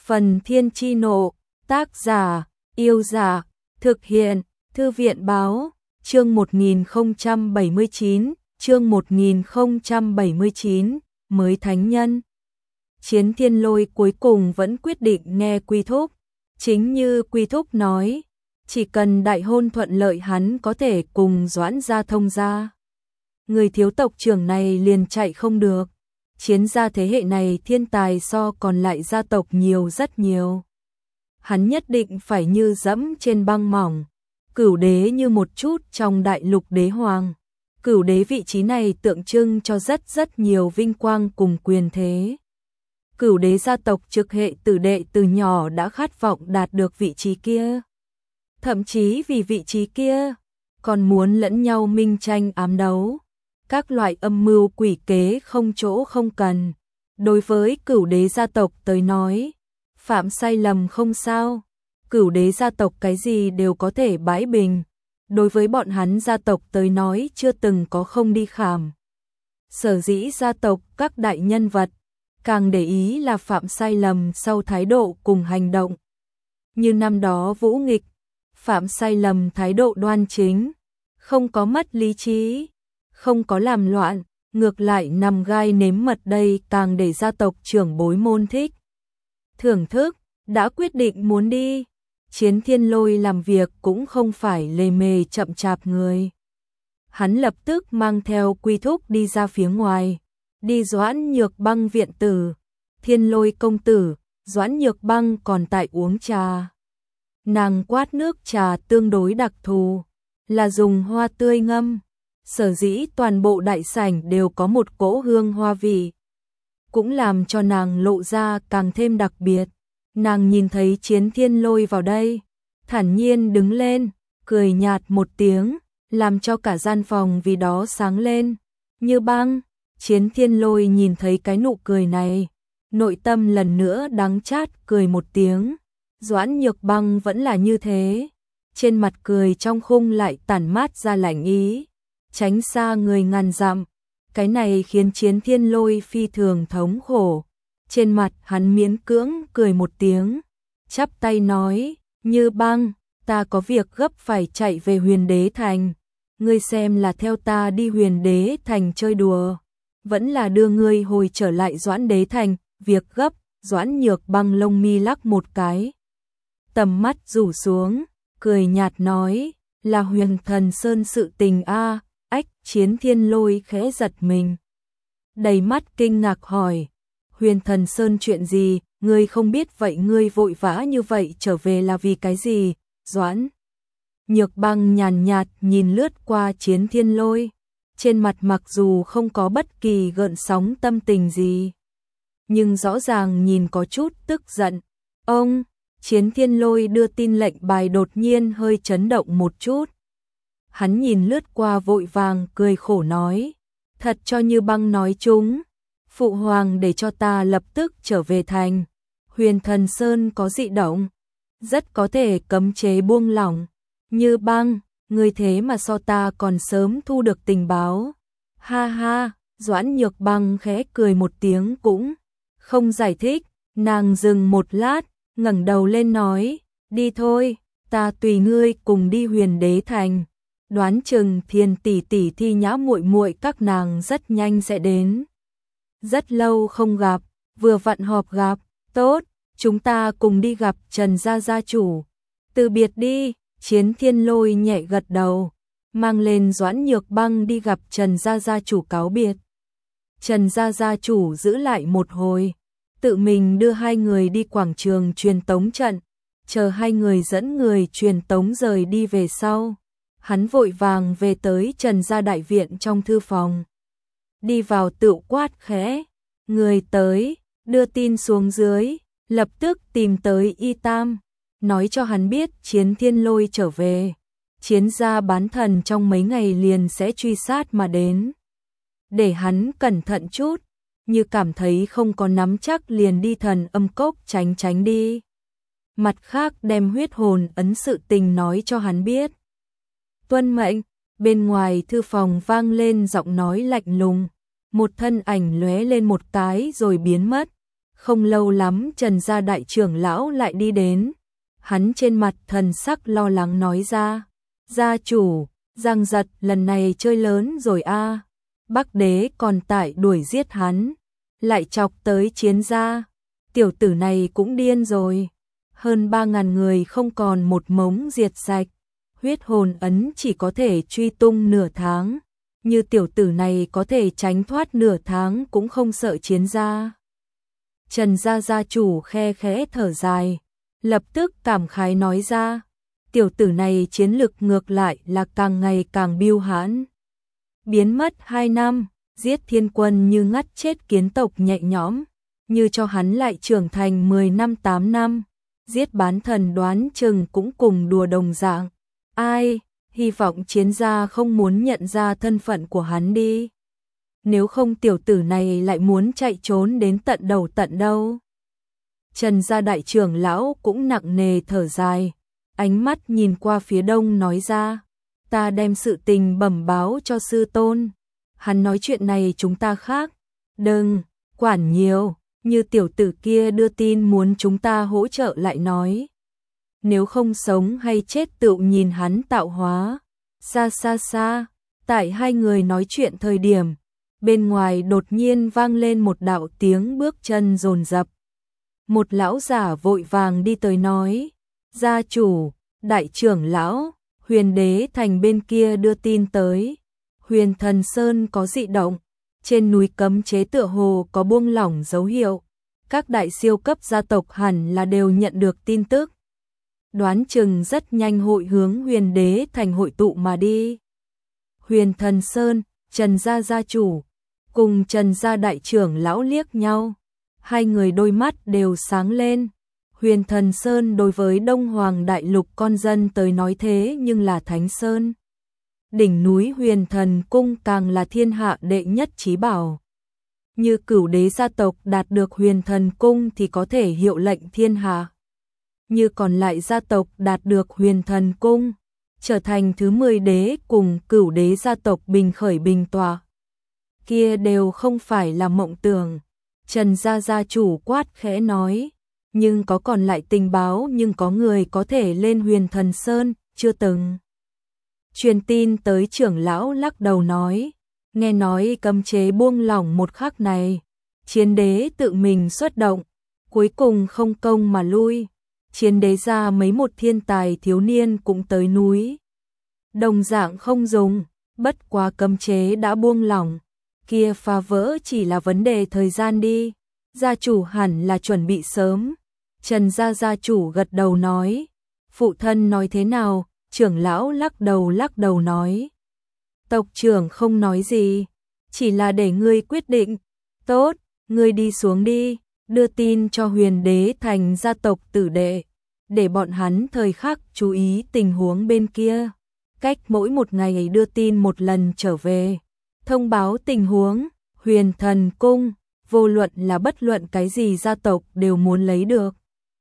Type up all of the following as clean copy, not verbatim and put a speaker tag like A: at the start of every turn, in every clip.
A: Phần Thiên Chi Nộ, tác giả, Yêu Giả, thực hiện, Thư viện Báo, chương 1079, chương 1079, mới thánh nhân. Chiến Thiên Lôi cuối cùng vẫn quyết định nghe Quy Thúc. Chính như Quy Thúc nói, chỉ cần đại hôn thuận lợi hắn có thể cùng Doãn gia thông gia. Người thiếu tộc trưởng này liền chạy không được. Chiến gia thế hệ này thiên tài so còn lại gia tộc nhiều rất nhiều. Hắn nhất định phải như dẫm trên băng mỏng. Cửu đế như một chút trong đại lục đế hoàng. Cửu đế vị trí này tượng trưng cho rất nhiều vinh quang cùng quyền thế. Cửu đế gia tộc trực hệ tử đệ từ nhỏ đã khát vọng đạt được vị trí kia. Thậm chí vì vị trí kia, còn muốn lẫn nhau minh tranh ám đấu. Các loại âm mưu quỷ kế không chỗ không cần. Đối với cửu đế gia tộc tới nói, phạm sai lầm không sao. Cửu đế gia tộc cái gì đều có thể bãi bình. Đối với bọn hắn gia tộc tới nói chưa từng có không đi khảm. Sở dĩ gia tộc các đại nhân vật càng để ý là phạm sai lầm sau thái độ cùng hành động. Như năm đó Vũ Nghịch, phạm sai lầm thái độ đoan chính, không có mất lý trí, không có làm loạn, ngược lại nằm gai nếm mật, đây càng để gia tộc trưởng bối môn thích. Thưởng thức, đã quyết định muốn đi. Chiến Thiên Lôi làm việc cũng không phải lề mề chậm chạp người. Hắn lập tức mang theo Quy Thúc đi ra phía ngoài, đi Doãn Nhược Băng viện tử. Thiên Lôi công tử, Doãn Nhược Băng còn tại uống trà. Nàng quát nước trà tương đối đặc thù, là dùng hoa tươi ngâm. Sở dĩ toàn bộ đại sảnh đều có một cỗ hương hoa vị, cũng làm cho nàng lộ ra càng thêm đặc biệt. Nàng nhìn thấy Chiến Thiên Lôi vào đây, thản nhiên đứng lên, cười nhạt một tiếng, làm cho cả gian phòng vì đó sáng lên, như băng. Chiến Thiên Lôi nhìn thấy cái nụ cười này, nội tâm lần nữa đắng chát cười một tiếng. Doãn Nhược Băng vẫn là như thế, trên mặt cười trong khung lại tản mát ra lạnh ý, tránh xa người ngàn dặm. Cái này khiến Chiến Thiên Lôi phi thường thống khổ. Trên mặt hắn miễn cưỡng cười một tiếng, chắp tay nói, Như Băng, ta có việc gấp phải chạy về Huyền Đế Thành. Ngươi xem là theo ta đi Huyền Đế Thành chơi đùa, vẫn là đưa ngươi hồi trở lại Doãn Đế Thành, việc gấp. Doãn Nhược Băng lông mi lắc một cái, tầm mắt rủ xuống, cười nhạt nói, là Huyền Thần Sơn sự tình a. Ách. Chiến Thiên Lôi khẽ giật mình, đầy mắt kinh ngạc hỏi, Huyền Thần Sơn chuyện gì, ngươi không biết vậy ngươi vội vã như vậy trở về là vì cái gì? Doãn Nhược Băng nhàn nhạt nhìn lướt qua Chiến Thiên Lôi, trên mặt mặc dù không có bất kỳ gợn sóng tâm tình gì, nhưng rõ ràng nhìn có chút tức giận. Ông, Chiến Thiên Lôi đưa tin lệnh bài đột nhiên hơi chấn động một chút. Hắn nhìn lướt qua vội vàng cười khổ nói, thật cho Như Băng nói chúng. Phụ hoàng để cho ta lập tức trở về thành. Huyền Thần Sơn có dị động, rất có thể cấm chế buông lỏng. Như Băng, ngươi thế mà so ta còn sớm thu được tình báo. Ha ha. Doãn Nhược Băng khẽ cười một tiếng cũng không giải thích. Nàng dừng một lát, ngẩng đầu lên nói, đi thôi, ta tùy ngươi cùng đi Huyền Đế Thành. Đoán chừng Thiên tỷ tỷ Thi Nhã muội muội các nàng rất nhanh sẽ đến. Rất lâu không gặp, vừa vặn họp gặp, tốt, chúng ta cùng đi gặp Trần gia gia chủ. Từ biệt đi. Chiến Thiên Lôi nhẹ gật đầu, mang lên Doãn Nhược Băng đi gặp Trần gia gia chủ cáo biệt. Trần gia gia chủ giữ lại một hồi, tự mình đưa hai người đi quảng trường truyền tống trận, chờ hai người dẫn người truyền tống rời đi về sau. Hắn vội vàng về tới Trần gia đại viện trong thư phòng. Đi vào tựu quát khẽ, người tới, đưa tin xuống dưới, lập tức tìm tới Y Tam, nói cho hắn biết Chiến Thiên Lôi trở về. Chiến gia bán thần trong mấy ngày liền sẽ truy sát mà đến. Để hắn cẩn thận chút, như cảm thấy không có nắm chắc liền đi Thần Âm Cốc tránh đi. Mặt khác đem huyết hồn ấn sự tình nói cho hắn biết. Tuân mệnh. Bên ngoài thư phòng vang lên giọng nói lạnh lùng, một thân ảnh lóe lên một cái rồi biến mất, Không lâu lắm Trần gia đại trưởng lão lại đi đến. Hắn trên mặt thần sắc lo lắng nói ra, gia chủ, Giang Giật lần này chơi lớn rồi a. Bắc đế còn tại đuổi giết hắn, lại chọc tới chiến gia. Tiểu tử này cũng điên rồi. Hơn 3.000 người không còn một mống diệt sạch. Huyết hồn ấn chỉ có thể truy tung nửa tháng. Như tiểu tử này có thể tránh thoát nửa tháng cũng không sợ chiến gia. Trần gia gia chủ khe khẽ thở dài, lập tức cảm khái nói ra, tiểu tử này chiến lực ngược lại là càng ngày càng biêu hãn. Biến mất 2 năm, giết thiên quân như ngắt chết kiến tộc nhẹ nhõm, như cho hắn lại trưởng thành 10 năm 8 năm, giết bán thần đoán chừng cũng cùng đùa đồng dạng. Ai, hy vọng chiến gia không muốn nhận ra thân phận của hắn đi. Nếu không tiểu tử này lại muốn chạy trốn đến tận đầu tận đâu. Trần gia đại trưởng lão cũng nặng nề thở dài, ánh mắt nhìn qua phía đông nói ra, ta đem sự tình bẩm báo cho sư tôn. Hắn nói chuyện này chúng ta khác, đừng quản nhiều, như tiểu tử kia đưa tin muốn chúng ta hỗ trợ lại nói. Nếu không sống hay chết tự nhìn hắn tạo hóa. Xa xa xa, tại hai người nói chuyện thời điểm, bên ngoài đột nhiên vang lên một đạo tiếng bước chân dồn dập. Một lão giả vội vàng đi tới nói, gia chủ, đại trưởng lão, Huyền Đế Thành bên kia đưa tin tới. Huyền Thần Sơn có dị động, trên núi cấm chế tựa hồ có buông lỏng dấu hiệu. Các đại siêu cấp gia tộc hẳn là đều nhận được tin tức. Đoán chừng rất nhanh hội hướng Huyền Đế Thành hội tụ mà đi. Huyền Thần Sơn, Trần gia gia chủ, cùng Trần gia đại trưởng lão liếc nhau. Hai người đôi mắt đều sáng lên. Huyền Thần Sơn đối với Đông Hoàng Đại Lục con dân tới nói thế nhưng là Thánh Sơn. Đỉnh núi Huyền Thần Cung càng là thiên hạ đệ nhất chí bảo. Như Cửu Đế gia tộc đạt được Huyền Thần Cung thì có thể hiệu lệnh thiên hạ. Như còn lại gia tộc đạt được Huyền Thần Cung, trở thành thứ 10 đế cùng Cửu Đế gia tộc bình khởi bình tọa. Kia đều không phải là mộng tưởng. Trần gia gia chủ quát khẽ nói, nhưng có còn lại tình báo nhưng có người có thể lên Huyền Thần Sơn, chưa từng. Truyền tin tới trưởng lão lắc đầu nói, nghe nói cấm chế buông lỏng một khắc này, chiến đế tự mình xuất động, cuối cùng không công mà lui. Chiến đế ra mấy một thiên tài thiếu niên cũng tới núi. Đồng dạng không dùng, bất quá cấm chế đã buông lỏng, kia phá vỡ chỉ là vấn đề thời gian đi. Gia chủ hẳn là chuẩn bị sớm. Trần gia gia chủ gật đầu nói, phụ thân nói thế nào? Trưởng lão lắc đầu nói, tộc trưởng không nói gì, chỉ là để ngươi quyết định. Tốt, ngươi đi xuống đi, đưa tin cho Huyền Đế Thành gia tộc tử đệ, để bọn hắn thời khắc chú ý tình huống bên kia. Cách mỗi một ngày đưa tin một lần trở về, thông báo tình huống. Huyền Thần Cung, vô luận là bất luận cái gì gia tộc đều muốn lấy được.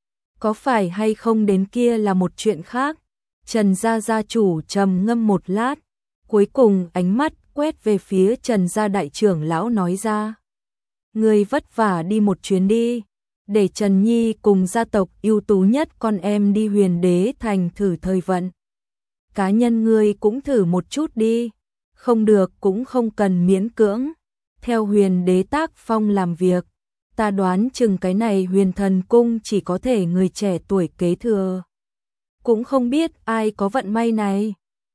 A: Có phải hay không đến kia là một chuyện khác. Trần gia gia chủ trầm ngâm một lát, cuối cùng ánh mắt quét về phía Trần gia đại trưởng lão nói ra, ngươi vất vả đi một chuyến đi, để Trần Nhi cùng gia tộc ưu tú nhất con em đi Huyền Đế Thành thử thời vận. Cá nhân ngươi cũng thử một chút đi, không được cũng không cần miễn cưỡng. Theo Huyền Đế tác phong làm việc, ta đoán chừng cái này Huyền Thần Cung chỉ có thể người trẻ tuổi kế thừa. Cũng không biết ai có vận may này.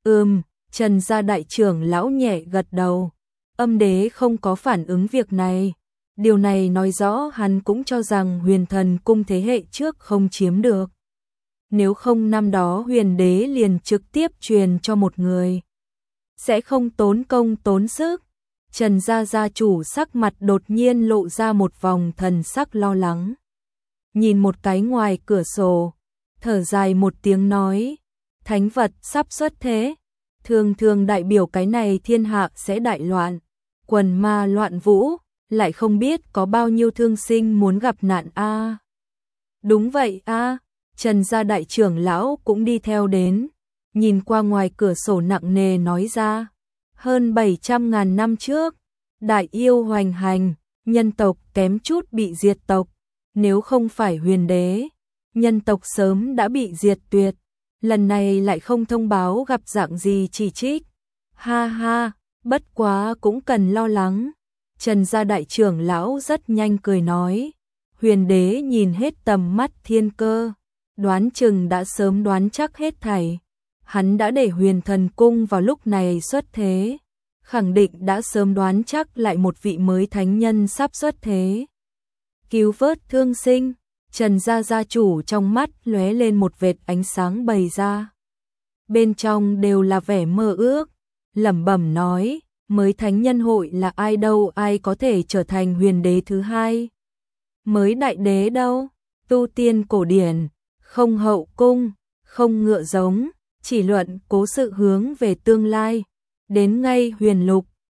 A: Trần gia đại trưởng lão nhẹ gật đầu. Âm đế không có phản ứng việc này. Điều này nói rõ hắn cũng cho rằng Huyền Thần Cung thế hệ trước không chiếm được. Nếu không năm đó Huyền Đế liền trực tiếp truyền cho một người, sẽ không tốn công tốn sức. Trần gia gia chủ sắc mặt đột nhiên lộ ra một vòng thần sắc lo lắng. Nhìn một cái ngoài cửa sổ, thở dài một tiếng nói, thánh vật sắp xuất thế, thường đại biểu cái này thiên hạ sẽ đại loạn, quần ma loạn vũ, lại không biết có bao nhiêu thương sinh muốn gặp nạn a. Đúng vậy a. Trần gia đại trưởng lão cũng đi theo đến, nhìn qua ngoài cửa sổ nặng nề nói ra, hơn 700.000 năm trước, đại yêu hoành hành, nhân tộc kém chút bị diệt tộc, nếu không phải huyền đế, nhân tộc sớm đã bị diệt tuyệt, lần này lại không thông báo gặp dạng gì chỉ trích. Ha ha, bất quá cũng cần lo lắng. Trần gia đại trưởng lão rất nhanh cười nói, huyền đế nhìn hết tầm mắt thiên cơ, đoán chừng đã sớm đoán chắc hết thảy. Hắn đã để huyền thần cung vào lúc này xuất thế, khẳng định đã sớm đoán chắc lại một vị mới thánh nhân sắp xuất thế. Cứu vớt thương sinh, Trần gia gia chủ trong mắt lóe lên một vệt ánh sáng bày ra. Bên trong đều là vẻ mơ ước, lẩm bẩm nói, mới thánh nhân hội là ai đâu, ai có thể trở thành huyền đế thứ hai. Mới đại đế đâu, tu tiên cổ điển, không hậu cung, không ngựa giống, chỉ luận cố sự hướng về tương lai. Đến ngay huyền lục,